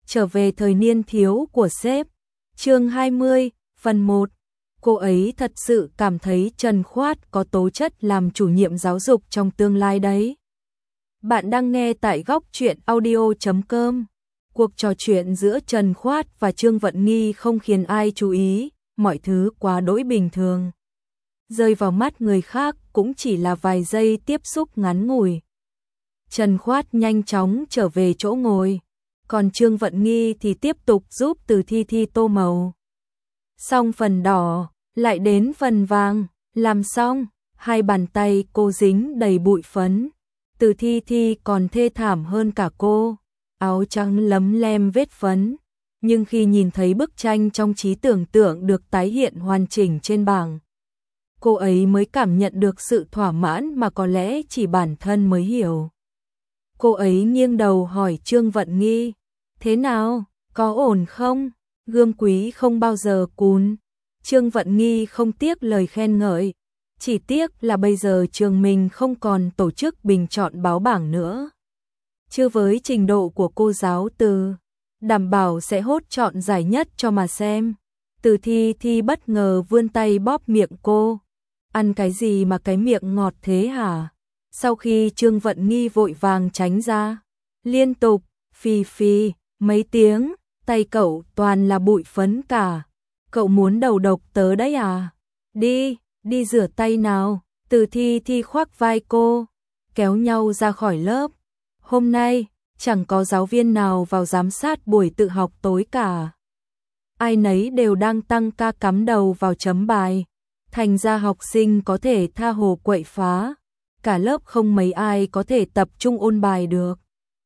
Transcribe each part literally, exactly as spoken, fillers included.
trở về thời niên thiếu của sếp. Chương hai mươi, phần một. Cô ấy thật sự cảm thấy Trần Khoát có tố chất làm chủ nhiệm giáo dục trong tương lai đấy. Bạn đang nghe tại góc truyện audio chấm com. Cuộc trò chuyện giữa Trần Khoát và Trương Vận Nghi không khiến ai chú ý, mọi thứ quá đỗi bình thường. Rơi vào mắt người khác cũng chỉ là vài giây tiếp xúc ngắn ngủi. Trần Khoát nhanh chóng trở về chỗ ngồi, còn Trương Vận Nghi thì tiếp tục giúp Từ Thi Thi tô màu. Xong phần đỏ, lại đến phần vàng, làm xong, hai bàn tay cô dính đầy bụi phấn. Từ Thi Thi còn thê thảm hơn cả cô, áo trắng lấm lem vết phấn, nhưng khi nhìn thấy bức tranh trong trí tưởng tượng được tái hiện hoàn chỉnh trên bảng, cô ấy mới cảm nhận được sự thỏa mãn mà có lẽ chỉ bản thân mới hiểu. Cô ấy nghiêng đầu hỏi Trương Vận Nghi, thế nào, có ổn không? Gươm quý không bao giờ cùn. Trương Vận Nghi không tiếc lời khen ngợi, chỉ tiếc là bây giờ trường mình không còn tổ chức bình chọn báo bảng nữa. Chứ với trình độ của cô giáo Từ, đảm bảo sẽ hốt chọn giải nhất cho mà xem. Từ Thi Thi bất ngờ vươn tay bóp miệng cô. Ăn cái gì mà cái miệng ngọt thế hả? Sau khi Trương Vận Nghi vội vàng tránh ra, liên tục, phì phì, mấy tiếng, tay cậu toàn là bụi phấn cả. Cậu muốn đầu độc tớ đấy à? Đi, đi rửa tay nào. Từ Thi Thi khoác vai cô, kéo nhau ra khỏi lớp. Hôm nay, chẳng có giáo viên nào vào giám sát buổi tự học tối cả. Ai nấy đều đang tăng ca cắm đầu vào chấm bài. Thành ra học sinh có thể tha hồ quậy phá. Cả lớp không mấy ai có thể tập trung ôn bài được.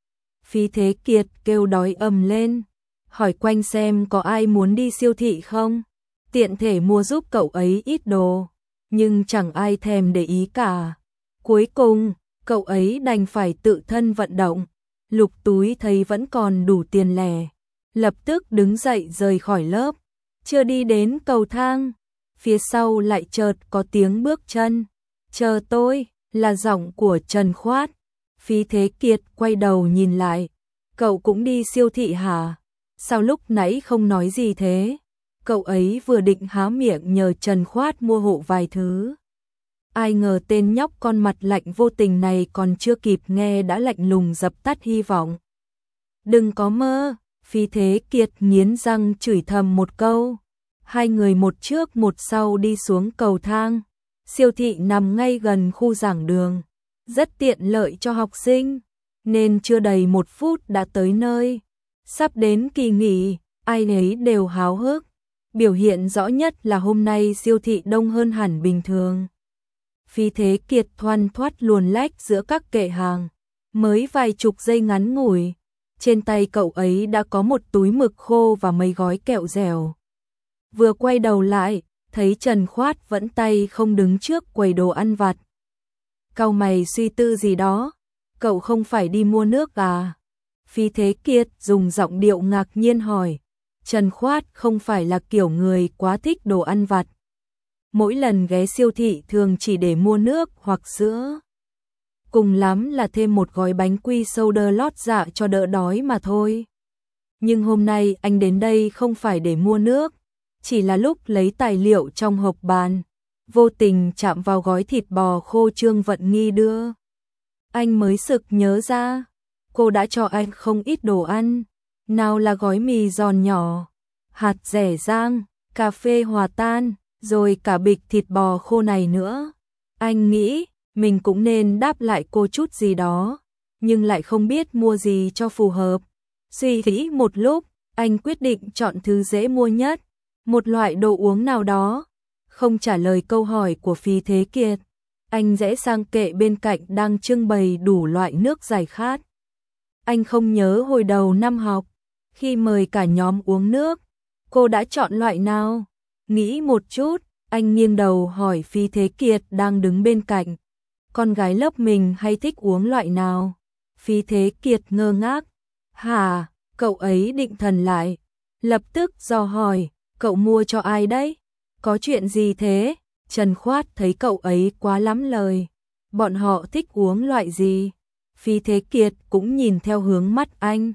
Phí Thế Kiệt kêu đói ầm lên, hỏi quanh xem có ai muốn đi siêu thị không, tiện thể mua giúp cậu ấy ít đồ, nhưng chẳng ai thèm để ý cả. Cuối cùng, cậu ấy đành phải tự thân vận động, lục túi thấy vẫn còn đủ tiền lẻ, lập tức đứng dậy rời khỏi lớp. Chưa đi đến cầu thang, phía sau lại chợt có tiếng bước chân. Chờ tôi, là giọng của Trần Khoát. Phí Thế Kiệt quay đầu nhìn lại, cậu cũng đi siêu thị hả? Sao lúc nãy không nói gì thế? Cậu ấy vừa định há miệng nhờ Trần Khoát mua hộ vài thứ. Ai ngờ tên nhóc con mặt lạnh vô tình này còn chưa kịp nghe đã lạnh lùng dập tắt hy vọng. Đừng có mơ, Phí Thế Kiệt nghiến răng chửi thầm một câu. Hai người một trước một sau đi xuống cầu thang. Siêu thị nằm ngay gần khu giảng đường, rất tiện lợi cho học sinh, nên chưa đầy một phút đã tới nơi. Sắp đến kỳ nghỉ, ai nấy đều háo hức. Biểu hiện rõ nhất là hôm nay siêu thị đông hơn hẳn bình thường. Phí Thế Kiệt thoăn thoắt luồn lách giữa các kệ hàng, mới vài chục giây ngắn ngủi, trên tay cậu ấy đã có một túi mực khô và mấy gói kẹo dẻo. Vừa quay đầu lại, thấy Trần Khoát vẫn tay không đứng trước quầy đồ ăn vặt. Cau mày suy tư gì đó, cậu không phải đi mua nước à? Phí Thế Kiệt dùng giọng điệu ngạc nhiên hỏi. Trần Khoát không phải là kiểu người quá thích đồ ăn vặt. Mỗi lần ghé siêu thị thường chỉ để mua nước hoặc sữa. Cùng lắm là thêm một gói bánh quy soda lót dạ cho đỡ đói mà thôi. Nhưng hôm nay anh đến đây không phải để mua nước, chỉ là lúc lấy tài liệu trong hộp bàn, vô tình chạm vào gói thịt bò khô Trương Vận Nghi đưa. Anh mới sực nhớ ra, cô đã cho anh không ít đồ ăn, nào là gói mì giòn nhỏ, hạt dẻ rang, cà phê hòa tan, rồi cả bịch thịt bò khô này nữa. Anh nghĩ mình cũng nên đáp lại cô chút gì đó, nhưng lại không biết mua gì cho phù hợp. Suy nghĩ một lúc, anh quyết định chọn thứ dễ mua nhất, một loại đồ uống nào đó. Không trả lời câu hỏi của Phí Thế Kiệt, anh rẽ sang kệ bên cạnh đang trưng bày đủ loại nước giải khát. Anh không nhớ hồi đầu năm học, khi mời cả nhóm uống nước, cô đã chọn loại nào? Nghĩ một chút, anh nghiêng đầu hỏi Phí Thế Kiệt đang đứng bên cạnh, con gái lớp mình hay thích uống loại nào? Phí Thế Kiệt ngơ ngác. Hả? Cậu ấy định thần lại, lập tức dò hỏi, cậu mua cho ai đấy? Có chuyện gì thế? Trần Khoát thấy cậu ấy quá lắm lời. Bọn họ thích uống loại gì? Phí Thế Kiệt cũng nhìn theo hướng mắt anh,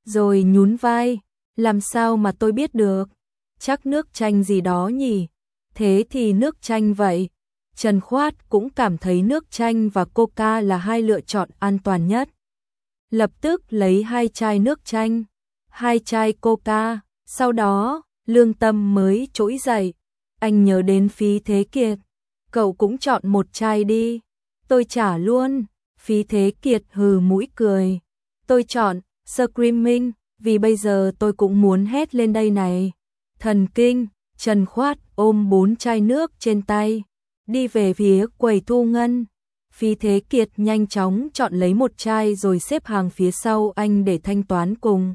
rồi nhún vai, làm sao mà tôi biết được, chắc nước chanh gì đó nhỉ, thế thì nước chanh vậy. Trần Khoát cũng cảm thấy nước chanh và coca là hai lựa chọn an toàn nhất. Lập tức lấy hai chai nước chanh, hai chai coca, sau đó, lương tâm mới trỗi dậy. Anh nhớ đến Phí Thế Kiệt, cậu cũng chọn một chai đi. Tôi trả luôn. Phí Thế Kiệt hừ mũi cười. Tôi chọn Screaming, vì bây giờ tôi cũng muốn hét lên đây này. Thần kinh. Trần Khoát ôm bốn chai nước trên tay, đi về phía quầy thu ngân. Phí Thế Kiệt nhanh chóng chọn lấy một chai rồi xếp hàng phía sau anh để thanh toán cùng.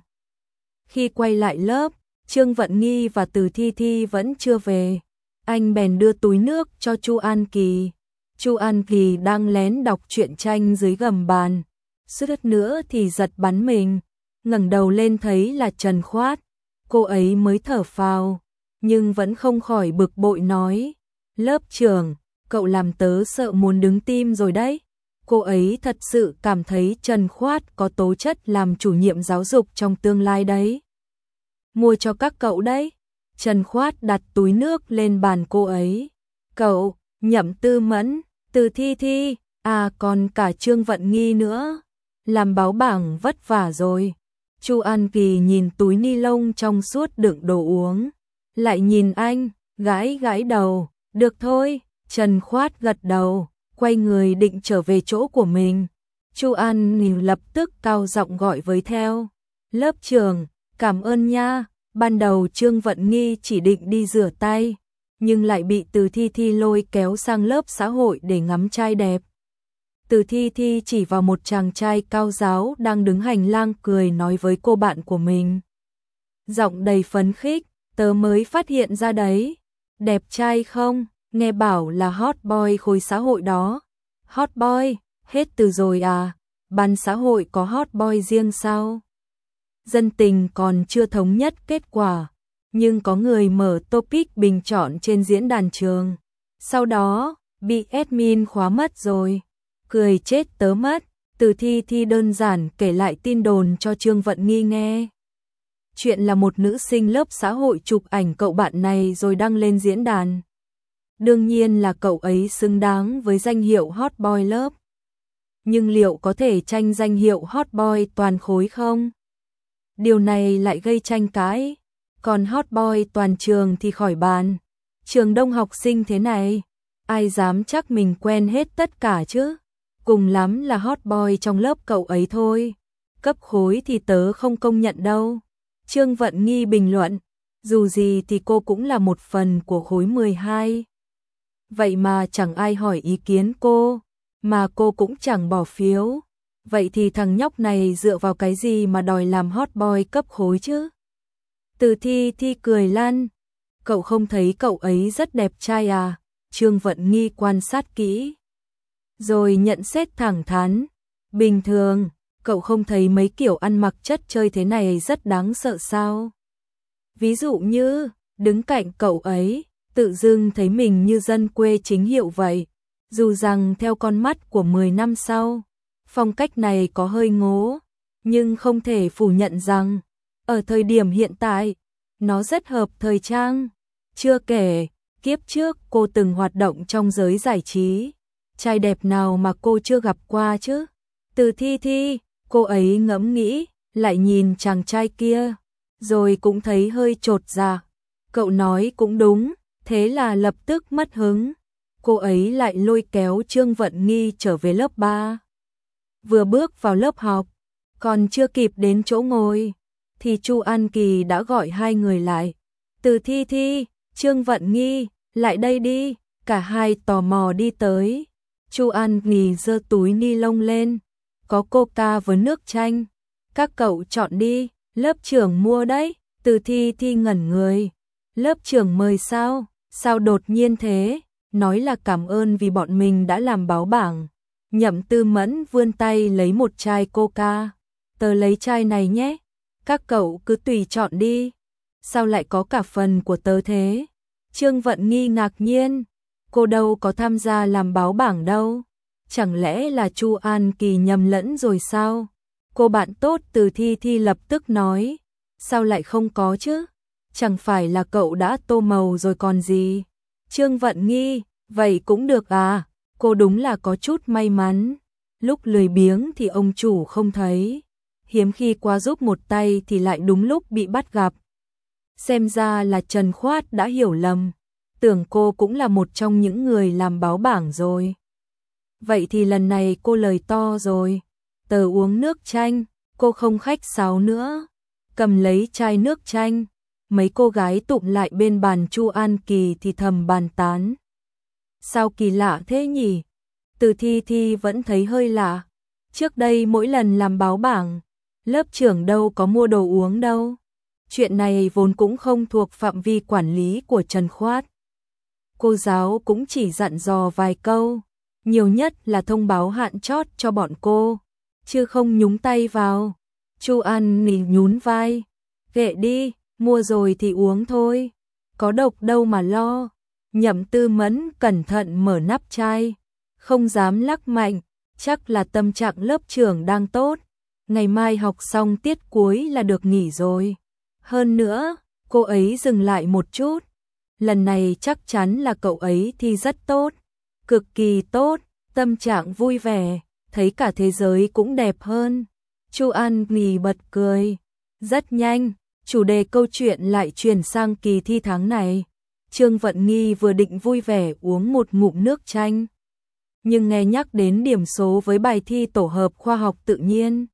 Khi quay lại lớp, Trương Vận Nghi và Từ Thi Thi vẫn chưa về. Anh bèn đưa túi nước cho Chu An Kỳ. Chu An Kỳ đang lén đọc truyện tranh dưới gầm bàn. Suýt nữa thì giật bắn mình, ngẩng đầu lên thấy là Trần Khoát. Cô ấy mới thở phào, nhưng vẫn không khỏi bực bội nói: lớp trưởng, cậu làm tớ sợ muốn đứng tim rồi đấy. Cô ấy thật sự cảm thấy Trần Khoát có tố chất làm chủ nhiệm giáo dục trong tương lai đấy. Mua cho các cậu đấy. Trần Khoát đặt túi nước lên bàn cô ấy. Cậu, Nhậm Tư Mẫn, Từ Thi Thi, à còn cả Trương Vận Nghi nữa. Làm báo bảng vất vả rồi. Chu An Kỳ nhìn túi ni lông trong suốt đựng đồ uống, lại nhìn anh, gãi gãi đầu. Được thôi. Trần Khoát gật đầu, quay người định trở về chỗ của mình. Chu An Kỳ lập tức cao giọng gọi với theo: lớp trưởng, cảm ơn nha. Ban đầu Trương Vận Nghi chỉ định đi rửa tay, nhưng lại bị Từ Thi Thi lôi kéo sang lớp xã hội để ngắm trai đẹp. Từ Thi Thi chỉ vào một chàng trai cao ráo đang đứng hành lang cười nói với cô bạn của mình. Giọng đầy phấn khích, tớ mới phát hiện ra đấy. Đẹp trai không? Nghe bảo là hot boy khối xã hội đó. Hot boy? Hết từ rồi à? Ban xã hội có hot boy riêng sao? Dân tình còn chưa thống nhất kết quả, nhưng có người mở topic bình chọn trên diễn đàn trường. Sau đó, bị admin khóa mất rồi. Cười chết tớ mất. Từ Thi Thi đơn giản kể lại tin đồn cho Trương Vận Nghi nghe. Chuyện là một nữ sinh lớp xã hội chụp ảnh cậu bạn này rồi đăng lên diễn đàn. Đương nhiên là cậu ấy xứng đáng với danh hiệu hot boy lớp. Nhưng liệu có thể tranh danh hiệu hot boy toàn khối không? Điều này lại gây tranh cãi. Còn hot boy toàn trường thì khỏi bàn. Trường đông học sinh thế này, ai dám chắc mình quen hết tất cả chứ? Cùng lắm là hot boy trong lớp cậu ấy thôi. Cấp khối thì tớ không công nhận đâu. Trương Vận Nghi bình luận. Dù gì thì cô cũng là một phần của khối mười hai. Vậy mà chẳng ai hỏi ý kiến cô, mà cô cũng chẳng bỏ phiếu. Vậy thì thằng nhóc này dựa vào cái gì mà đòi làm hot boy cấp khối chứ? Từ Thi Thi cười lăn. Cậu không thấy cậu ấy rất đẹp trai à? Trương Vận Nghi quan sát kỹ, rồi nhận xét thẳng thắn. Bình thường, cậu không thấy mấy kiểu ăn mặc chất chơi thế này rất đáng sợ sao? Ví dụ như, đứng cạnh cậu ấy, tự dưng thấy mình như dân quê chính hiệu vậy. Dù rằng theo con mắt của mười năm sau, phong cách này có hơi ngố, nhưng không thể phủ nhận rằng, ở thời điểm hiện tại, nó rất hợp thời trang. Chưa kể, kiếp trước cô từng hoạt động trong giới giải trí. Trai đẹp nào mà cô chưa gặp qua chứ? Từ Thi Thi, cô ấy ngẫm nghĩ, lại nhìn chàng trai kia, rồi cũng thấy hơi chột dạ. Cậu nói cũng đúng, thế là lập tức mất hứng. Cô ấy lại lôi kéo Trương Vận Nghi trở về lớp ba. Vừa bước vào lớp học, còn chưa kịp đến chỗ ngồi, thì Chu An Kỳ đã gọi hai người lại. Từ Thi Thi, Trương Vận Nghi, lại đây đi. Cả hai tò mò đi tới. Chu An Kỳ giơ túi ni lông lên, có coca với nước chanh. Các cậu chọn đi, lớp trưởng mua đấy. Từ Thi Thi ngẩn người. Lớp trưởng mời sao? Sao đột nhiên thế? Nói là cảm ơn vì bọn mình đã làm báo bảng. Nhậm Tư Mẫn vươn tay lấy một chai coca. Tớ lấy chai này nhé. Các cậu cứ tùy chọn đi. Sao lại có cả phần của tớ thế? Trương Vận Nghi ngạc nhiên. Cô đâu có tham gia làm báo bảng đâu. Chẳng lẽ là Chu An Kỳ nhầm lẫn rồi sao? Cô bạn tốt Từ Thi Thi lập tức nói, sao lại không có chứ? Chẳng phải là cậu đã tô màu rồi còn gì? Trương Vận Nghi, vậy cũng được à? Cô đúng là có chút may mắn. Lúc lười biếng thì ông chủ không thấy, hiếm khi qua giúp một tay thì lại đúng lúc bị bắt gặp. Xem ra là Trần Khoát đã hiểu lầm, tưởng cô cũng là một trong những người làm báo bảng rồi. Vậy thì lần này cô lời to rồi. Tớ uống nước chanh, cô không khách sáo nữa, cầm lấy chai nước chanh. Mấy cô gái tụm lại bên bàn Chu An Kỳ thì thầm bàn tán. Sao kỳ lạ thế nhỉ? Từ Thi Thi vẫn thấy hơi lạ. Trước đây mỗi lần làm báo bảng, lớp trưởng đâu có mua đồ uống đâu. Chuyện này vốn cũng không thuộc phạm vi quản lý của Trần Khoát. Cô giáo cũng chỉ dặn dò vài câu, nhiều nhất là thông báo hạn chót cho bọn cô, chứ không nhúng tay vào. Chu An Kỳ nhún vai, kệ đi, mua rồi thì uống thôi, có độc đâu mà lo. Nhậm Tư Mẫn cẩn thận mở nắp chai, không dám lắc mạnh, chắc là tâm trạng lớp trưởng đang tốt, ngày mai học xong tiết cuối là được nghỉ rồi. Hơn nữa, cô ấy dừng lại một chút, lần này chắc chắn là cậu ấy thi rất tốt, cực kỳ tốt, tâm trạng vui vẻ, thấy cả thế giới cũng đẹp hơn. Chu An Kỳ bật cười, rất nhanh, chủ đề câu chuyện lại chuyển sang kỳ thi tháng này. Trương Vận Nghi vừa định vui vẻ uống một ngụm nước chanh, nhưng nghe nhắc đến điểm số với bài thi tổ hợp khoa học tự nhiên,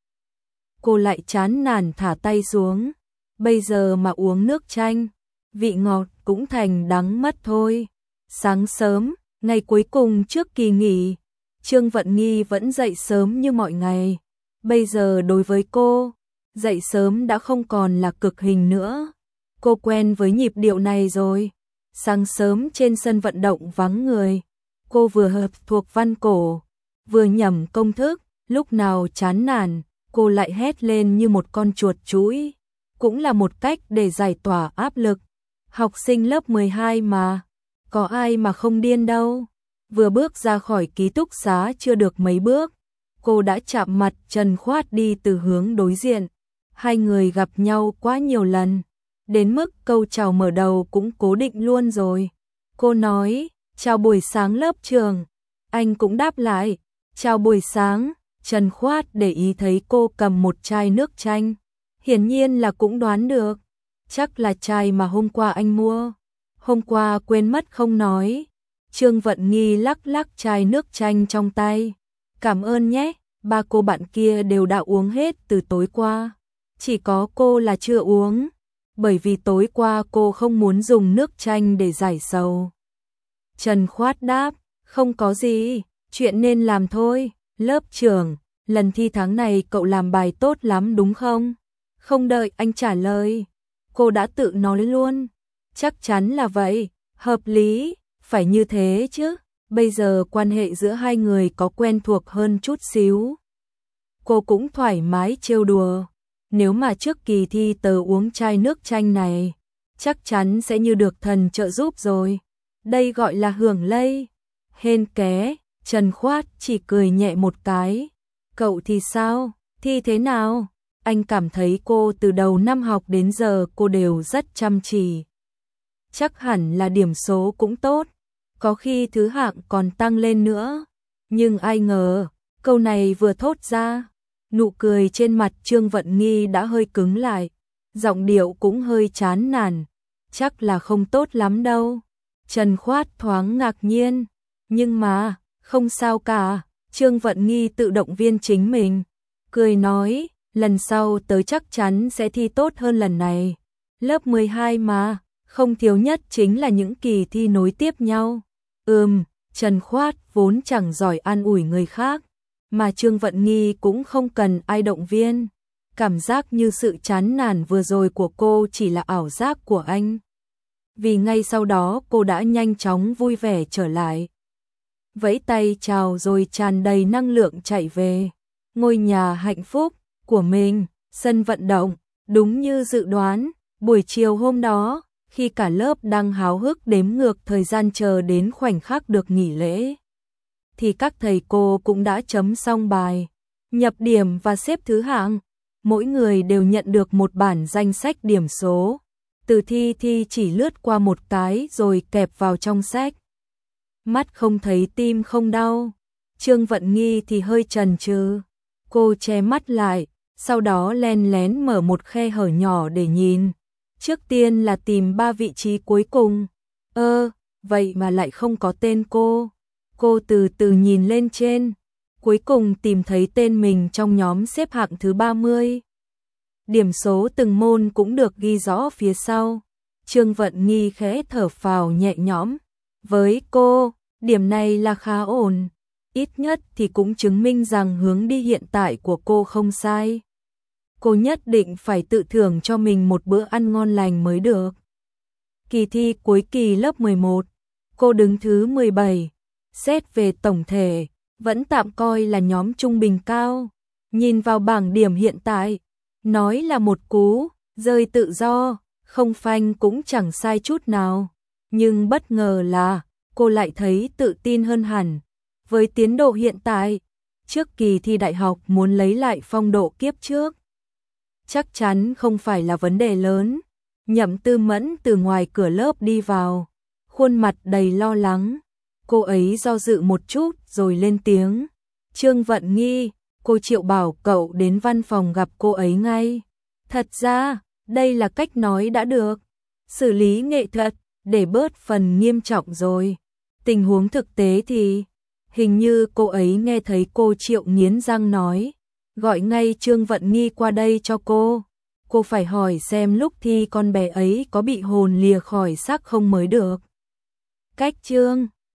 cô lại chán nản thả tay xuống. Bây giờ mà uống nước chanh, vị ngọt cũng thành đắng mất thôi. Sáng sớm, ngày cuối cùng trước kỳ nghỉ, Trương Vận Nghi vẫn dậy sớm như mọi ngày. Bây giờ đối với cô, dậy sớm đã không còn là cực hình nữa. Cô quen với nhịp điệu này rồi. Sáng sớm trên sân vận động vắng người, cô vừa hợp thuộc văn cổ, vừa nhẩm công thức, lúc nào chán nản, cô lại hét lên như một con chuột chúi. Cũng là một cách để giải tỏa áp lực. Học sinh lớp mười hai mà, có ai mà không điên đâu. Vừa bước ra khỏi ký túc xá chưa được mấy bước, cô đã chạm mặt Trần Khoát đi từ hướng đối diện. Hai người gặp nhau quá nhiều lần, đến mức câu chào mở đầu cũng cố định luôn rồi. Cô nói, chào buổi sáng lớp trường. Anh cũng đáp lại, chào buổi sáng. Trần Khoát để ý thấy cô cầm một chai nước chanh, hiển nhiên là cũng đoán được, chắc là chai mà hôm qua anh mua. Hôm qua quên mất không nói. Trương Vận Nghi lắc lắc chai nước chanh trong tay. Cảm ơn nhé, ba cô bạn kia đều đã uống hết từ tối qua. Chỉ có cô là chưa uống, bởi vì tối qua cô không muốn dùng nước chanh để giải sầu. Trần Khoát đáp, không có gì, chuyện nên làm thôi. Lớp trưởng, lần thi tháng này cậu làm bài tốt lắm đúng không? Không đợi anh trả lời, cô đã tự nói luôn. Chắc chắn là vậy, hợp lý, phải như thế chứ. Bây giờ quan hệ giữa hai người có quen thuộc hơn chút xíu. Cô cũng thoải mái trêu đùa. Nếu mà trước kỳ thi tớ uống chai nước chanh này, chắc chắn sẽ như được thần trợ giúp rồi. Đây gọi là hưởng lây. Hên ké, Trần Khoát chỉ cười nhẹ một cái. Cậu thì sao? Thi thế nào? Anh cảm thấy cô từ đầu năm học đến giờ cô đều rất chăm chỉ. Chắc hẳn là điểm số cũng tốt, có khi thứ hạng còn tăng lên nữa. Nhưng ai ngờ, câu này vừa thốt ra, nụ cười trên mặt Trương Vận Nghi đã hơi cứng lại, giọng điệu cũng hơi chán nản, chắc là không tốt lắm đâu. Trần Khoát thoáng ngạc nhiên, nhưng mà, không sao cả. Trương Vận Nghi tự động viên chính mình, cười nói, lần sau tớ chắc chắn sẽ thi tốt hơn lần này. Lớp mười hai mà, không thiếu nhất chính là những kỳ thi nối tiếp nhau. Ừm, Trần Khoát vốn chẳng giỏi an ủi người khác, mà Trương Vận Nghi cũng không cần ai động viên. Cảm giác như sự chán nản vừa rồi của cô chỉ là ảo giác của anh. Vì ngay sau đó cô đã nhanh chóng vui vẻ trở lại. Vẫy tay chào rồi tràn đầy năng lượng chạy về ngôi nhà hạnh phúc của mình. Sân vận động, đúng như dự đoán, buổi chiều hôm đó, khi cả lớp đang háo hức đếm ngược thời gian chờ đến khoảnh khắc được nghỉ lễ, thì các thầy cô cũng đã chấm xong bài. nhập điểm và xếp thứ hạng. Mỗi người đều nhận được một bản danh sách điểm số. Từ Thi Thi chỉ lướt qua một cái rồi kẹp vào trong sách. Mắt không thấy tim không đau. Trương Vận Nghi thì hơi chần chừ. Cô che mắt lại, sau đó len lén mở một khe hở nhỏ để nhìn. Trước tiên là tìm ba vị trí cuối cùng. Ơ, vậy mà lại không có tên cô. Cô từ từ nhìn lên trên. Cuối cùng tìm thấy tên mình trong nhóm xếp hạng thứ ba mươi. Điểm số từng môn cũng được ghi rõ phía sau. Trương Vận Nghi khẽ thở phào nhẹ nhõm. Với cô, điểm này là khá ổn. Ít nhất thì cũng chứng minh rằng hướng đi hiện tại của cô không sai. Cô nhất định phải tự thưởng cho mình một bữa ăn ngon lành mới được. Kỳ thi cuối kỳ lớp mười một, cô đứng thứ mười bảy. Xét về tổng thể, vẫn tạm coi là nhóm trung bình cao. Nhìn vào bảng điểm hiện tại, nói là một cú, rơi tự do, không phanh cũng chẳng sai chút nào. Nhưng bất ngờ là, cô lại thấy tự tin hơn hẳn. Với tiến độ hiện tại, trước kỳ thi đại học muốn lấy lại phong độ kiếp trước, chắc chắn không phải là vấn đề lớn. Nhậm Tư Mẫn từ ngoài cửa lớp đi vào, khuôn mặt đầy lo lắng. Cô ấy do dự một chút rồi lên tiếng. Trương Vận Nghi, cô Triệu bảo cậu đến văn phòng gặp cô ấy ngay. Thật ra, đây là cách nói đã được. Xử lý nghệ thuật, để bớt phần nghiêm trọng rồi. Tình huống thực tế thì, hình như cô ấy nghe thấy cô Triệu nghiến răng nói. Gọi ngay Trương Vận Nghi qua đây cho cô. Cô phải hỏi xem lúc thi con bé ấy có bị hồn lìa khỏi xác không mới được. Cách Trương